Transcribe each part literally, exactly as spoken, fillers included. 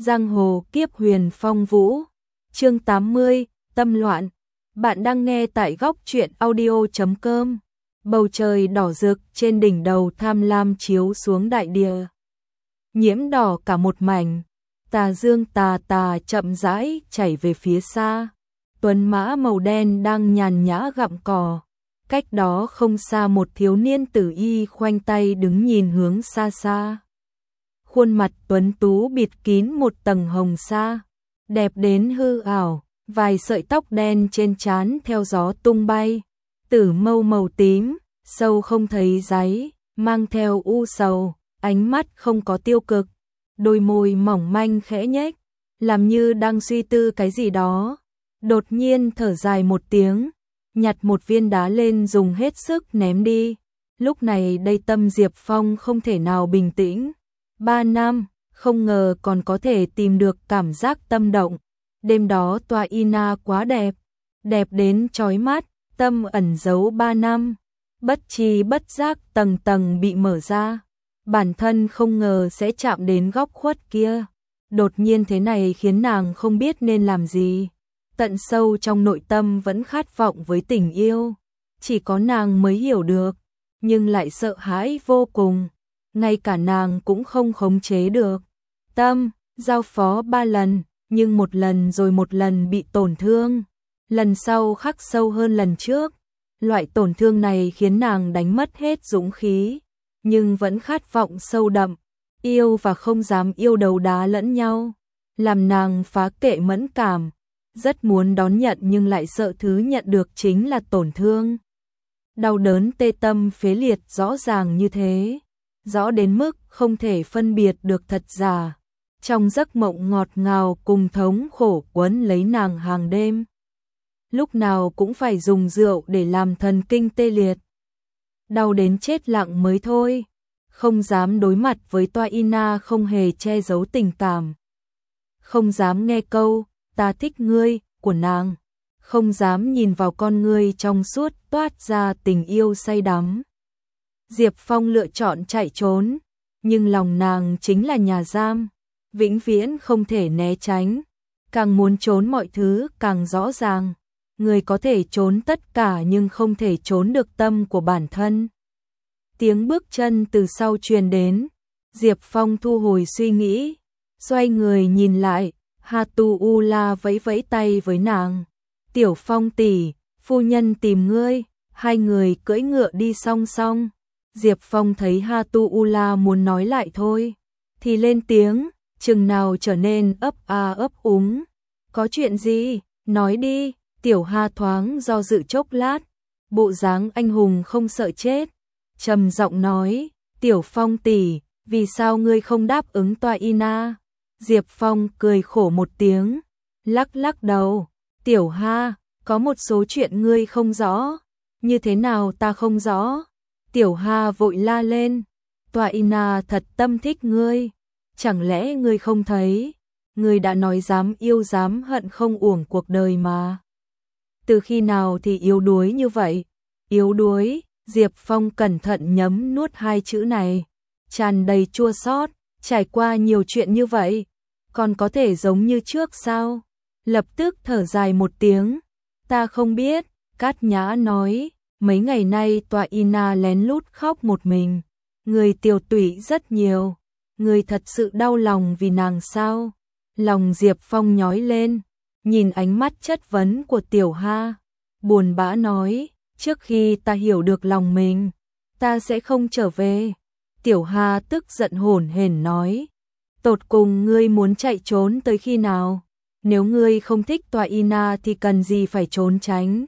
Giang hồ kiếp huyền phong vũ. Chương tám mươi, tâm loạn. Bạn đang nghe tại góc truyện audio chấm com. Bầu trời đỏ rực trên đỉnh đầu tham lam chiếu xuống đại địa. Nhiễm đỏ cả một mảnh, tà dương tà tà chậm rãi chảy về phía xa. Tuấn mã màu đen đang nhàn nhã gặm cỏ. Cách đó không xa một thiếu niên tử y khoanh tay đứng nhìn hướng xa xa. Khuôn mặt tuấn tú bịt kín một tầng hồng sa, đẹp đến hư ảo, vài sợi tóc đen trên trán theo gió tung bay, tử mâu màu tím, sâu không thấy đáy, mang theo u sầu, ánh mắt không có tiêu cực, đôi môi mỏng manh khẽ nhếch, làm như đang suy tư cái gì đó. Đột nhiên thở dài một tiếng, nhặt một viên đá lên dùng hết sức ném đi. Lúc này đây tâm Diệp Phong không thể nào bình tĩnh. Ba năm, không ngờ còn có thể tìm được cảm giác tâm động. Đêm đó tòa Ina quá đẹp, đẹp đến chói mắt, tâm ẩn giấu ba năm. Bất tri bất giác tầng tầng bị mở ra. Bản thân không ngờ sẽ chạm đến góc khuất kia. Đột nhiên thế này khiến nàng không biết nên làm gì. Tận sâu trong nội tâm vẫn khát vọng với tình yêu. Chỉ có nàng mới hiểu được, nhưng lại sợ hãi vô cùng. Ngay cả nàng cũng không khống chế được. Tâm, giao phó ba lần, nhưng một lần rồi một lần bị tổn thương. Lần sau khắc sâu hơn lần trước. Loại tổn thương này khiến nàng đánh mất hết dũng khí, nhưng vẫn khát vọng sâu đậm. Yêu và không dám yêu đấu đá lẫn nhau, làm nàng phá kệ mẫn cảm. Rất muốn đón nhận nhưng lại sợ thứ nhận được chính là tổn thương. Đau đớn tê tâm phế liệt rõ ràng như thế, rõ đến mức không thể phân biệt được thật giả. Trong giấc mộng ngọt ngào cùng thống khổ quấn lấy nàng hàng đêm. Lúc nào cũng phải dùng rượu để làm thần kinh tê liệt. Đau đến chết lặng mới thôi, không dám đối mặt với toa Ina không hề che giấu tình cảm. Không dám nghe câu ta thích ngươi của nàng, không dám nhìn vào con ngươi trong suốt toát ra tình yêu say đắm. Diệp Phong lựa chọn chạy trốn, nhưng lòng nàng chính là nhà giam, vĩnh viễn không thể né tránh. Càng muốn trốn mọi thứ càng rõ ràng, người có thể trốn tất cả nhưng không thể trốn được tâm của bản thân. Tiếng bước chân từ sau truyền đến, Diệp Phong thu hồi suy nghĩ, xoay người nhìn lại. Hatu Ula vẫy vẫy tay với nàng. Tiểu Phong tỷ, phu nhân tìm ngươi. Hai người cưỡi ngựa đi song song. Diệp Phong thấy Hatu Ula muốn nói lại thôi, thì lên tiếng, chừng nào trở nên ấp a ấp úng. Có chuyện gì? Nói đi. Tiểu Ha thoáng do dự chốc lát, bộ dáng anh hùng không sợ chết, trầm giọng nói, Tiểu Phong tỷ, vì sao ngươi không đáp ứng toa Ina? Diệp Phong cười khổ một tiếng, lắc lắc đầu, Tiểu Ha, có một số chuyện ngươi không rõ. Như thế nào ta không rõ? Tiểu Ha vội la lên, toa Ina thật tâm thích ngươi, chẳng lẽ ngươi không thấy? Ngươi đã nói dám yêu dám hận không uổng cuộc đời mà. Từ khi nào thì yếu đuối như vậy? Yếu đuối, Diệp Phong cẩn thận nhấm nuốt hai chữ này, tràn đầy chua xót, trải qua nhiều chuyện như vậy, còn có thể giống như trước sao? Lập tức thở dài một tiếng, ta không biết. Cát Nhã nói, mấy ngày nay tòa Ina lén lút khóc một mình, người tiểu tụy rất nhiều, người thật sự đau lòng vì nàng sao? Lòng Diệp Phong nhói lên, nhìn ánh mắt chất vấn của Tiểu Ha, buồn bã nói, trước khi ta hiểu được lòng mình, ta sẽ không trở về. Tiểu Ha tức giận hổn hển nói, tột cùng ngươi muốn chạy trốn tới khi nào? Nếu ngươi không thích tòa Ina thì cần gì phải trốn tránh?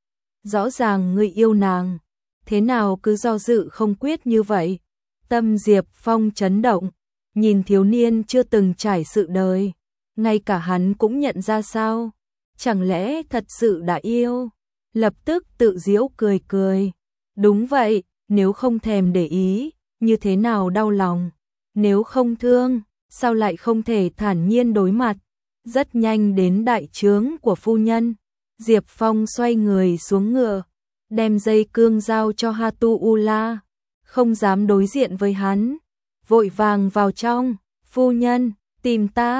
Rõ ràng ngươi yêu nàng, thế nào cứ do dự không quyết như vậy? Tâm Diệp Phong chấn động, nhìn thiếu niên chưa từng trải sự đời, ngay cả hắn cũng nhận ra sao? Chẳng lẽ thật sự đã yêu? Lập tức tự giễu cười cười, đúng vậy, nếu không thèm để ý, như thế nào đau lòng? Nếu không thương, sao lại không thể thản nhiên đối mặt? Rất nhanh đến đại trướng của phu nhân, Diệp Phong xoay người xuống ngựa, đem dây cương giao cho Hatu Ula, không dám đối diện với hắn, vội vàng vào trong, phu nhân, tìm ta.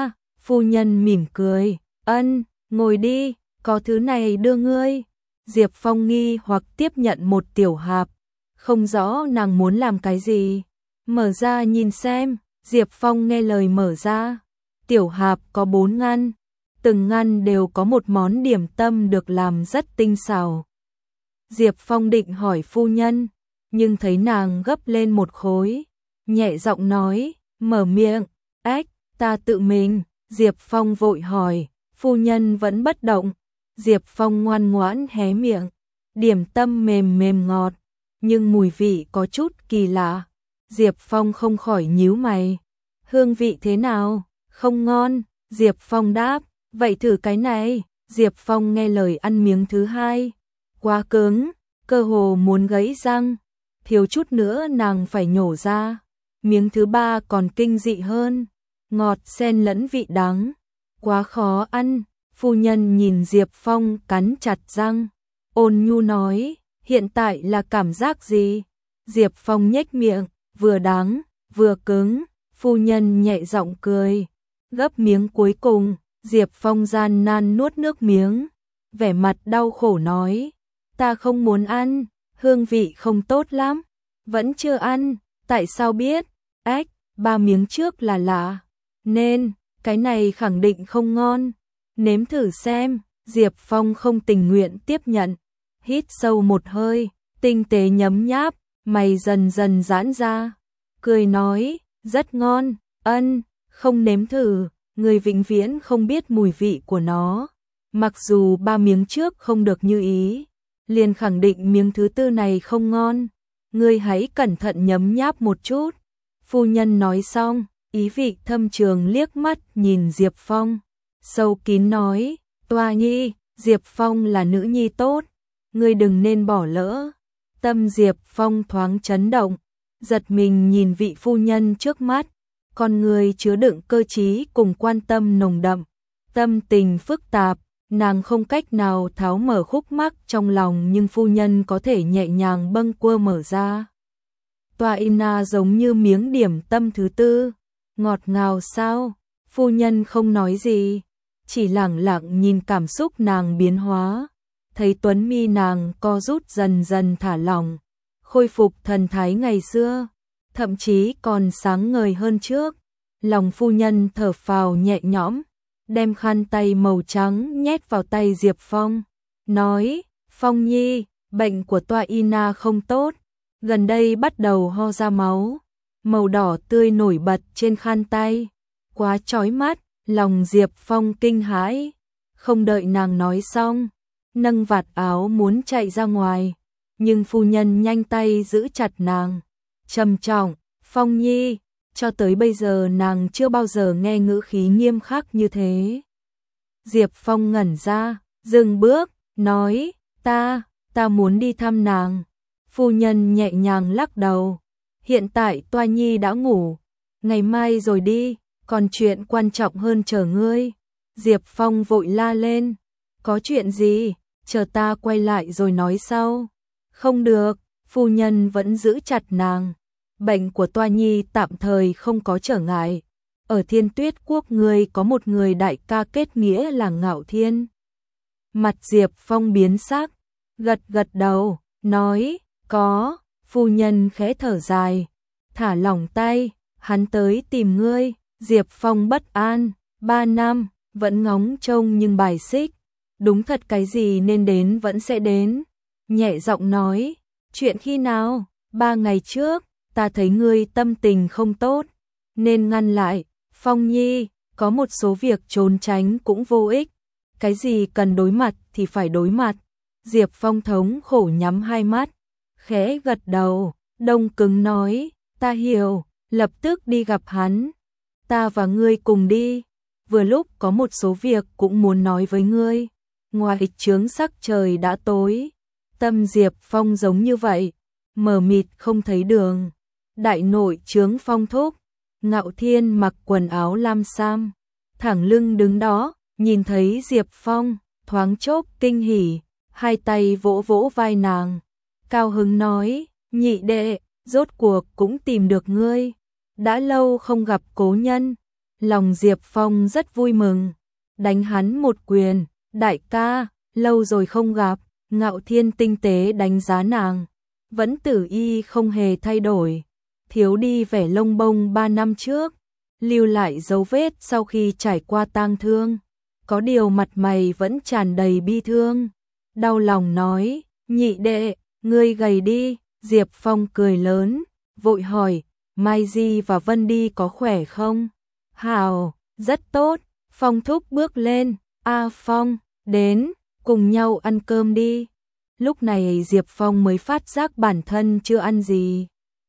Phu nhân mỉm cười, ân, ngồi đi, có thứ này đưa ngươi. Diệp Phong nghi hoặc tiếp nhận một tiểu hạp, không rõ nàng muốn làm cái gì. Mở ra nhìn xem, Diệp Phong nghe lời mở ra. Tiểu hạp có bốn ngăn, từng ngăn đều có một món điểm tâm được làm rất tinh xảo. Diệp Phong định hỏi phu nhân, nhưng thấy nàng gấp lên một khối, nhẹ giọng nói, mở miệng, ếch, ta tự mình. Diệp Phong vội hỏi, phu nhân vẫn bất động. Diệp Phong ngoan ngoãn hé miệng, điểm tâm mềm mềm ngọt, nhưng mùi vị có chút kỳ lạ. Diệp Phong không khỏi nhíu mày, hương vị thế nào? Không ngon. Diệp Phong đáp, vậy thử cái này. Diệp Phong nghe lời ăn miếng thứ hai, quá cứng, cơ hồ muốn gãy răng, thiếu chút nữa nàng phải nhổ ra. Miếng thứ ba còn kinh dị hơn, ngọt xen lẫn vị đắng, quá khó ăn. Phu nhân nhìn Diệp Phong cắn chặt răng, ôn nhu nói, hiện tại là cảm giác gì? Diệp Phong nhếch miệng, vừa đắng, vừa cứng. Phu nhân nhẹ giọng cười, gấp miếng cuối cùng. Diệp Phong gian nan nuốt nước miếng, vẻ mặt đau khổ nói, ta không muốn ăn, hương vị không tốt lắm. Vẫn chưa ăn, tại sao biết? Ếch, ba miếng trước là lạ, nên, cái này khẳng định không ngon. Nếm thử xem. Diệp Phong không tình nguyện tiếp nhận, hít sâu một hơi, tinh tế nhấm nháp, mày dần dần giãn ra, cười nói, rất ngon. Ân, không nếm thử, người vĩnh viễn không biết mùi vị của nó. Mặc dù ba miếng trước không được như ý, liền khẳng định miếng thứ tư này không ngon. Ngươi hãy cẩn thận nhấm nháp một chút. Phu nhân nói xong, ý vị thâm trường liếc mắt nhìn Diệp Phong, sâu kín nói, Toa Nhi, Diệp Phong là nữ nhi tốt, ngươi đừng nên bỏ lỡ. Tâm Diệp Phong thoáng chấn động, giật mình nhìn vị phu nhân trước mắt, con người chứa đựng cơ trí cùng quan tâm nồng đậm, tâm tình phức tạp, nàng không cách nào tháo mở khúc mắc trong lòng, nhưng phu nhân có thể nhẹ nhàng bâng quơ mở ra. Toa Ina giống như miếng điểm tâm thứ tư, ngọt ngào sao? Phu nhân không nói gì, chỉ lẳng lặng nhìn cảm xúc nàng biến hóa, thấy tuấn mi nàng co rút dần dần thả lỏng, khôi phục thần thái ngày xưa, thậm chí còn sáng ngời hơn trước. Lòng phu nhân thở phào nhẹ nhõm, đem khăn tay màu trắng nhét vào tay Diệp Phong, nói, Phong Nhi, bệnh của Toa Ina không tốt, gần đây bắt đầu ho ra máu, màu đỏ tươi nổi bật trên khăn tay, quá chói mắt. Lòng Diệp Phong kinh hãi, không đợi nàng nói xong, nâng vạt áo muốn chạy ra ngoài, nhưng phu nhân nhanh tay giữ chặt nàng, trầm trọng, Phong Nhi, cho tới bây giờ nàng chưa bao giờ nghe ngữ khí nghiêm khắc như thế. Diệp Phong ngẩn ra, dừng bước, nói, ta, ta muốn đi thăm nàng. Phu nhân nhẹ nhàng lắc đầu, hiện tại Toa Nhi đã ngủ, ngày mai rồi đi, còn chuyện quan trọng hơn chờ ngươi. Diệp Phong vội la lên, có chuyện gì, chờ ta quay lại rồi nói sau. Không được, phu nhân vẫn giữ chặt nàng, bệnh của Toa Nhi tạm thời không có trở ngại. Ở Thiên Tuyết Quốc ngươi có một người đại ca kết nghĩa là Ngạo Thiên. Mặt Diệp Phong biến sắc, gật gật đầu, nói, có. Phu nhân khẽ thở dài, thả lỏng tay, hắn tới tìm ngươi. Diệp Phong bất an, ba năm, vẫn ngóng trông nhưng bài xích, đúng thật cái gì nên đến vẫn sẽ đến. Nhẹ giọng nói, chuyện khi nào? Ba ngày trước, ta thấy ngươi tâm tình không tốt, nên ngăn lại. Phong Nhi, có một số việc trốn tránh cũng vô ích, cái gì cần đối mặt thì phải đối mặt. Diệp Phong thống khổ nhắm hai mắt, khẽ gật đầu, đông cứng nói, ta hiểu, lập tức đi gặp hắn. Ta và ngươi cùng đi, vừa lúc có một số việc cũng muốn nói với ngươi. Ngoài chướng sắc trời đã tối, tâm Diệp Phong giống như vậy, mờ mịt không thấy đường. Đại nội chướng Phong thúc, Ngạo Thiên mặc quần áo lam sam, thẳng lưng đứng đó, nhìn thấy Diệp Phong, thoáng chốc kinh hỉ, hai tay vỗ vỗ vai nàng, cao hứng nói, nhị đệ, rốt cuộc cũng tìm được ngươi, đã lâu không gặp cố nhân. Lòng Diệp Phong rất vui mừng, đánh hắn một quyền, đại ca, lâu rồi không gặp. Ngạo Thiên tinh tế đánh giá nàng, vẫn tử y không hề thay đổi, thiếu đi vẻ lông bông ba năm trước, lưu lại dấu vết sau khi trải qua tang thương, có điều mặt mày vẫn tràn đầy bi thương. Đau lòng nói, nhị đệ, ngươi gầy đi. Diệp Phong cười lớn, vội hỏi, Mai Di và Vân Đi có khỏe không? Hào, rất tốt. Phong thúc bước lên, A Phong, đến, cùng nhau ăn cơm đi. Lúc này Diệp Phong mới phát giác bản thân chưa ăn gì.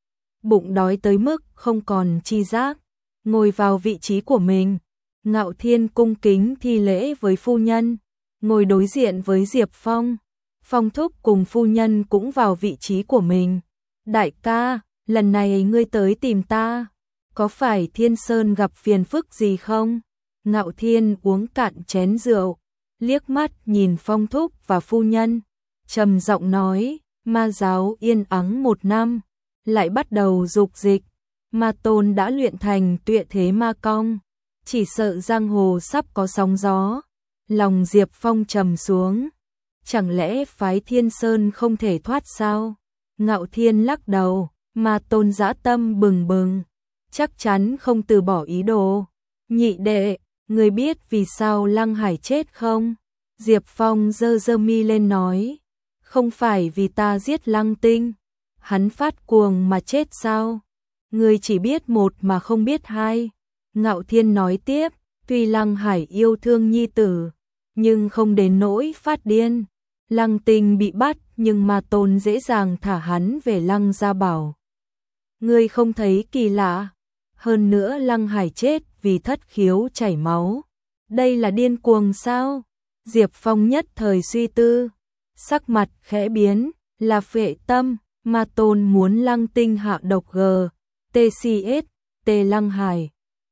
Bụng đói tới mức không còn chi giác, ngồi vào vị trí của mình. Ngạo Thiên cung kính thi lễ với phu nhân, ngồi đối diện với Diệp Phong. Phong thúc cùng phu nhân cũng vào vị trí của mình. Đại ca, lần này ngươi tới tìm ta, có phải Thiên Sơn gặp phiền phức gì không? Ngạo Thiên uống cạn chén rượu, liếc mắt nhìn Phong thúc và phu nhân, trầm giọng nói, ma giáo yên ắng một năm, lại bắt đầu dục dịch, ma tôn đã luyện thành tuyệt thế ma công, chỉ sợ giang hồ sắp có sóng gió. Lòng Diệp Phong trầm xuống, chẳng lẽ phái Thiên Sơn không thể thoát sao? Ngạo Thiên lắc đầu, ma tôn dã tâm bừng bừng, chắc chắn không từ bỏ ý đồ. Nhị đệ, người biết vì sao Lăng Hải chết không? Diệp Phong giơ giơ mi lên nói, không phải vì ta giết Lăng Tinh, hắn phát cuồng mà chết sao? Người chỉ biết một mà không biết hai. Ngạo Thiên nói tiếp, tuy Lăng Hải yêu thương nhi tử, nhưng không đến nỗi phát điên. Lăng Tinh bị bắt nhưng ma tôn dễ dàng thả hắn về Lăng Gia Bảo. Ngươi không thấy kỳ lạ? Hơn nữa Lăng Hải chết vì thất khiếu chảy máu. Đây là điên cuồng sao? Diệp Phong nhất thời suy tư, sắc mặt khẽ biến, là phệ tâm, ma tôn muốn Lăng Tinh hạ độc G, tê xê ét, T Lăng Hải.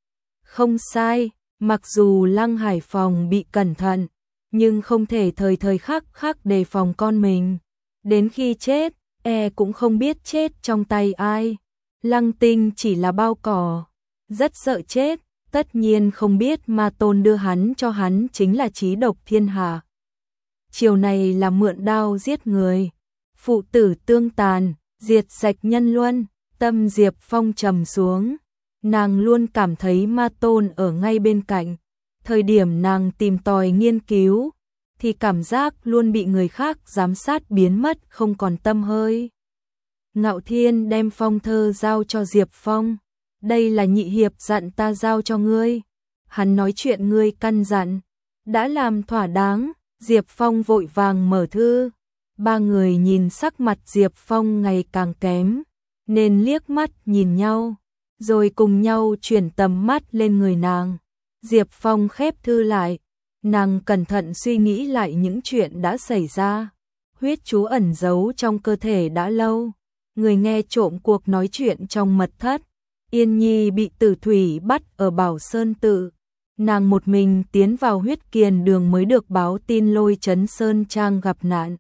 Không sai, mặc dù Lăng Hải phòng bị cẩn thận, nhưng không thể thời thời khắc khắc đề phòng con mình. Đến khi chết, e cũng không biết chết trong tay ai. Lăng Tinh chỉ là bao cỏ, rất sợ chết, tất nhiên không biết ma tôn đưa hắn cho hắn chính là chí độc thiên hạ. Chiều này là mượn đao giết người, phụ tử tương tàn, diệt sạch nhân luân. Tâm Diệp Phong trầm xuống, nàng luôn cảm thấy ma tôn ở ngay bên cạnh. Thời điểm nàng tìm tòi nghiên cứu, thì cảm giác luôn bị người khác giám sát biến mất không còn tăm hơi. Ngạo Thiên đem phong thơ giao cho Diệp Phong. Đây là nhị hiệp dặn ta giao cho ngươi. Hắn nói chuyện ngươi căn dặn, đã làm thỏa đáng. Diệp Phong vội vàng mở thư. Ba người nhìn sắc mặt Diệp Phong ngày càng kém, nên liếc mắt nhìn nhau, rồi cùng nhau chuyển tầm mắt lên người nàng. Diệp Phong khép thư lại, nàng cẩn thận suy nghĩ lại những chuyện đã xảy ra. Huyết chú ẩn giấu trong cơ thể đã lâu, người nghe trộm cuộc nói chuyện trong mật thất. Yên Nhi bị Tử Thủy bắt ở Bảo Sơn Tự, nàng một mình tiến vào Huyết Kiền Đường mới được báo tin Lôi Trấn Sơn Trang gặp nạn.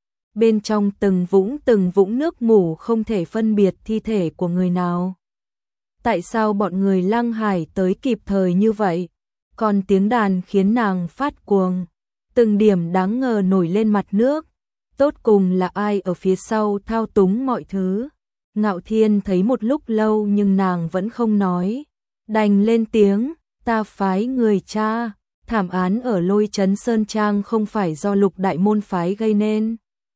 Bên trong từng vũng từng vũng nước mù không thể phân biệt thi thể của người nào. Tại sao bọn người Lăng Hải tới kịp thời như vậy? Còn tiếng đàn khiến nàng phát cuồng, từng điểm đáng ngờ nổi lên mặt nước. Tốt cùng là ai ở phía sau thao túng mọi thứ? Ngạo Thiên thấy một lúc lâu nhưng nàng vẫn không nói, đành lên tiếng, ta phái người tra, thảm án ở Lôi Trấn Sơn Trang không phải do Lục Đại môn phái gây nên.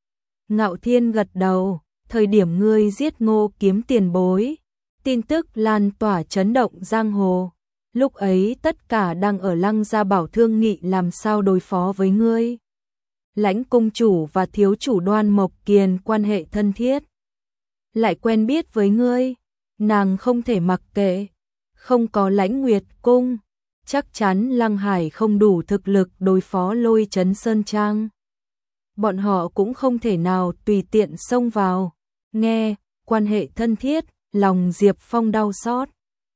Ngạo Thiên gật đầu, thời điểm ngươi giết Ngô Kiếm tiền bối, tin tức lan tỏa chấn động giang hồ. Lúc ấy tất cả đang ở Lăng Gia Bảo thương nghị làm sao đối phó với ngươi. Lãnh cung chủ và thiếu chủ Đoan Mộc Kiền quan hệ thân thiết, lại quen biết với ngươi, nàng không thể mặc kệ. Không có Lãnh Nguyệt cung, chắc chắn Lăng Hải không đủ thực lực đối phó Lôi Trấn Sơn Trang. Bọn họ cũng không thể nào tùy tiện xông vào. Nghe, quan hệ thân thiết, lòng Diệp Phong đau xót.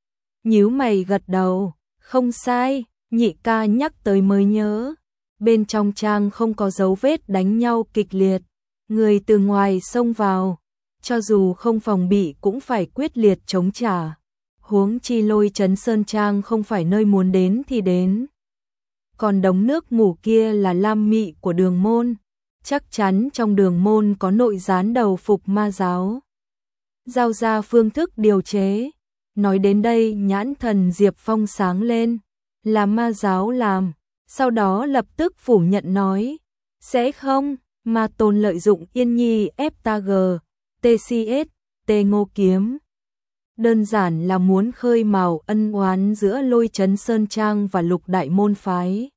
Nhíu mày gật đầu, không sai, nhị ca nhắc tới mới nhớ. Bên trong trang không có dấu vết đánh nhau kịch liệt, người từ ngoài xông vào, cho dù không phòng bị cũng phải quyết liệt chống trả. huống chi Lôi Trấn Sơn Trang không phải nơi muốn đến thì đến. Còn đống nước mù kia là lam mị của đường môn, chắc chắn trong đường môn có nội gián đầu phục ma giáo. Giao ra phương thức điều chế. Nói đến đây nhãn thần Diệp Phong sáng lên, là ma giáo làm, sau đó lập tức phủ nhận nói, sẽ không, ma tôn lợi dụng Yên Nhi ép tê giê, tê xê ét, Tê Ngô Kiếm. Đơn giản là muốn khơi mào ân oán giữa Lôi Trấn Sơn Trang và Lục Đại Môn Phái.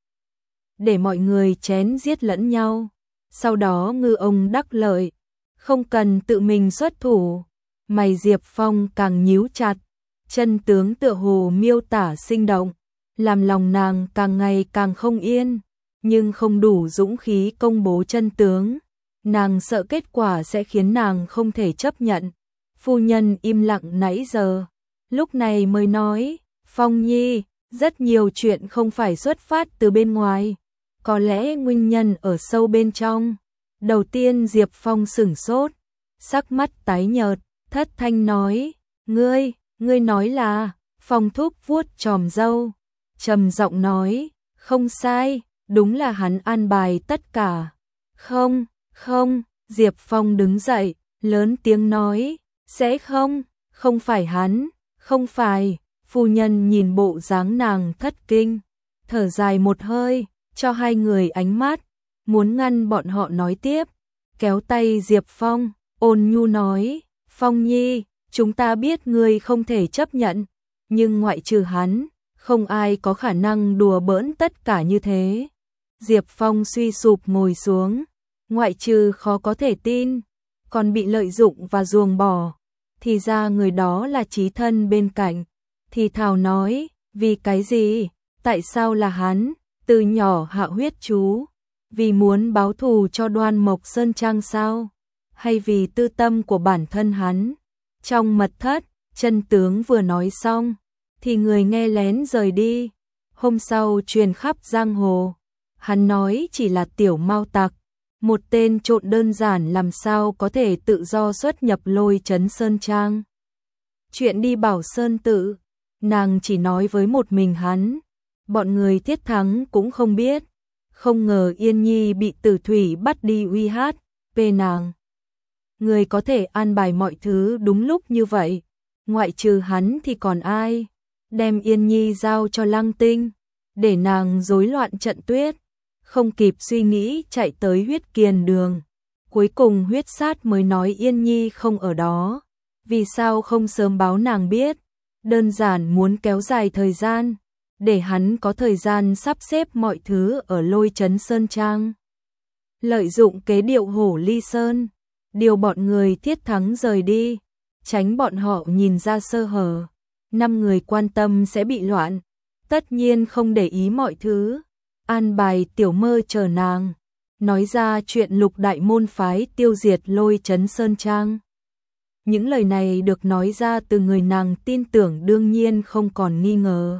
Để mọi người chén giết lẫn nhau, sau đó ngư ông đắc lợi, không cần tự mình xuất thủ. Mày Diệp Phong càng nhíu chặt, chân tướng tựa hồ miêu tả sinh động, làm lòng nàng càng ngày càng không yên, nhưng không đủ dũng khí công bố chân tướng. Nàng sợ kết quả sẽ khiến nàng không thể chấp nhận. Phu nhân im lặng nãy giờ, lúc này mới nói, Phong Nhi, rất nhiều chuyện không phải xuất phát từ bên ngoài, có lẽ nguyên nhân ở sâu bên trong. Đầu tiên Diệp Phong sửng sốt, sắc mắt tái nhợt, thất thanh nói, ngươi, ngươi nói là, Phong thúc vuốt chòm râu, trầm giọng nói, không sai, đúng là hắn an bài tất cả. Không, không, Diệp Phong đứng dậy, lớn tiếng nói, sẽ không, không phải hắn, không phải. Phu nhân nhìn bộ dáng nàng thất kinh, thở dài một hơi, cho hai người ánh mắt, muốn ngăn bọn họ nói tiếp, kéo tay Diệp Phong, ôn nhu nói, Phong Nhi, chúng ta biết ngươi không thể chấp nhận, nhưng ngoại trừ hắn, không ai có khả năng đùa bỡn tất cả như thế. Diệp Phong suy sụp ngồi xuống, ngoại trừ khó có thể tin, còn bị lợi dụng và ruồng bỏ, thì ra người đó là chí thân bên cạnh. Thì thào nói, vì cái gì, tại sao là hắn, từ nhỏ hạ huyết chú, vì muốn báo thù cho Đoan Mộc Sơn Trang sao, hay vì tư tâm của bản thân hắn. Trong mật thất, chân tướng vừa nói xong, thì người nghe lén rời đi. Hôm sau truyền khắp giang hồ, hắn nói chỉ là tiểu mao tặc, một tên trộn đơn giản làm sao có thể tự do xuất nhập Lôi Trấn Sơn Trang. Chuyện đi Bảo Sơn Tự, nàng chỉ nói với một mình hắn, bọn người Thiết Thắng cũng không biết. Không ngờ Yên Nhi bị Tử Thủy bắt đi uy hát, về nàng. Người có thể an bài mọi thứ đúng lúc như vậy, ngoại trừ hắn thì còn ai, đem Yên Nhi giao cho Lăng Tinh, để nàng rối loạn trận tuyết, không kịp suy nghĩ chạy tới Huyết Kiền Đường. Cuối cùng Huyết Sát mới nói Yên Nhi không ở đó, vì sao không sớm báo nàng biết, đơn giản muốn kéo dài thời gian, để hắn có thời gian sắp xếp mọi thứ ở Lôi Trấn Sơn Trang. Lợi dụng kế điệu hổ ly sơn, điều bọn người Thiết Thắng rời đi, tránh bọn họ nhìn ra sơ hở, năm người quan tâm sẽ bị loạn, tất nhiên không để ý mọi thứ, an bài tiểu mơ chờ nàng, nói ra chuyện Lục Đại Môn Phái tiêu diệt Lôi Trấn Sơn Trang. Những lời này được nói ra từ người nàng tin tưởng đương nhiên không còn nghi ngờ.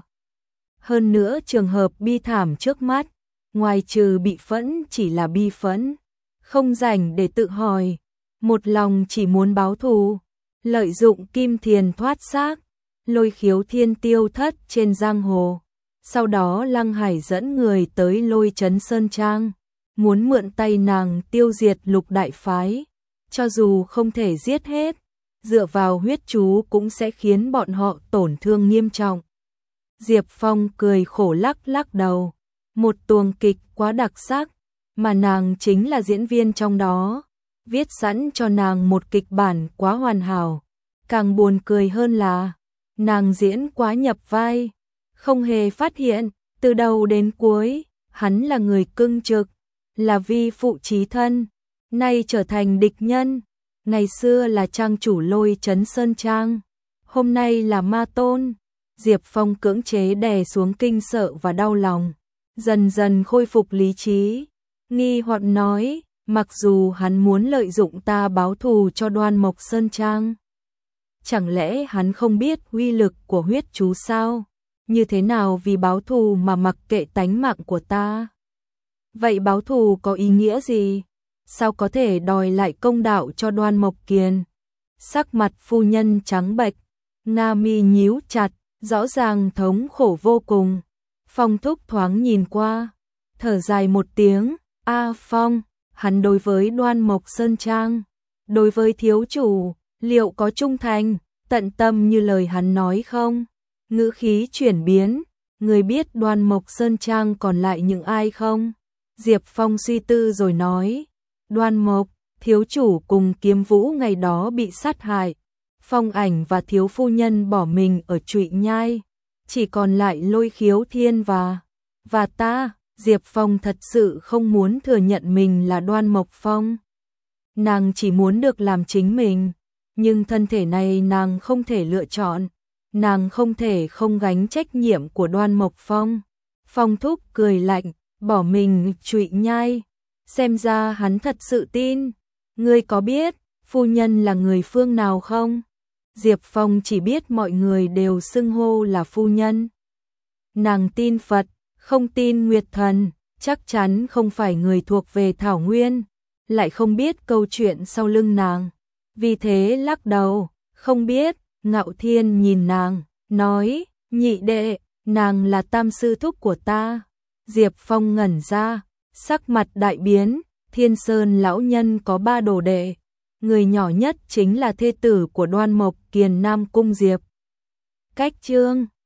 Hơn nữa trường hợp bi thảm trước mắt, ngoài trừ bị phẫn chỉ là bi phẫn, không rảnh để tự hỏi, một lòng chỉ muốn báo thù, lợi dụng Kim Thiền thoát xác, Lôi Khiếu Thiên tiêu thất trên giang hồ. Sau đó Lăng Hải dẫn người tới Lôi Trấn Sơn Trang, muốn mượn tay nàng tiêu diệt Lục Đại Phái, cho dù không thể giết hết, dựa vào huyết chú cũng sẽ khiến bọn họ tổn thương nghiêm trọng. Diệp Phong cười khổ lắc lắc đầu, một tuồng kịch quá đặc sắc, mà nàng chính là diễn viên trong đó, viết sẵn cho nàng một kịch bản quá hoàn hảo. Càng buồn cười hơn là, nàng diễn quá nhập vai, không hề phát hiện, từ đầu đến cuối, hắn là người cưng trực, là vi phụ chí thân, nay trở thành địch nhân. Ngày xưa là trang chủ Lôi Trấn Sơn Trang, hôm nay là ma tôn. Diệp Phong cưỡng chế đè xuống kinh sợ và đau lòng, dần dần khôi phục lý trí, nghi hoặc nói, mặc dù hắn muốn lợi dụng ta báo thù cho Đoan Mộc Sơn Trang, chẳng lẽ hắn không biết uy lực của huyết chú sao? Như thế nào vì báo thù mà mặc kệ tánh mạng của ta? Vậy báo thù có ý nghĩa gì? Sao có thể đòi lại công đạo cho Đoan Mộc Kiền? Sắc mặt phu nhân trắng bệch, Nga mi nhíu chặt, rõ ràng thống khổ vô cùng. Phong Thúc thoáng nhìn qua, thở dài một tiếng, "A Phong, hắn đối với Đoan Mộc Sơn Trang, đối với thiếu chủ, liệu có trung thành, tận tâm như lời hắn nói không?" Ngữ khí chuyển biến, "Người biết Đoan Mộc Sơn Trang còn lại những ai không?" Diệp Phong suy tư rồi nói, "Đoan Mộc, thiếu chủ cùng Kiếm Vũ ngày đó bị sát hại, Phong Ảnh và thiếu phu nhân bỏ mình ở Trụy Nhai, chỉ còn lại Lôi Khiếu Thiên và và ta." Diệp Phong thật sự không muốn thừa nhận mình là Đoan Mộc Phong. Nàng chỉ muốn được làm chính mình, nhưng thân thể này nàng không thể lựa chọn, nàng không thể không gánh trách nhiệm của Đoan Mộc Phong. Phong Thúc cười lạnh, "Bỏ mình Trụy Nhai, xem ra hắn thật sự tin. Ngươi có biết phu nhân là người phương nào không?" Diệp Phong chỉ biết mọi người đều xưng hô là phu nhân. Nàng tin Phật, không tin Nguyệt Thần, chắc chắn không phải người thuộc về Thảo Nguyên, lại không biết câu chuyện sau lưng nàng. Vì thế lắc đầu, "Không biết." Ngạo Thiên nhìn nàng, nói, "Nhị đệ, nàng là tam sư thúc của ta." Diệp Phong ngẩn ra, sắc mặt đại biến, Thiên Sơn lão nhân có ba đồ đệ, người nhỏ nhất chính là thê tử của Đoan Mộc Kiền Nam Cung Diệp Cách Trương.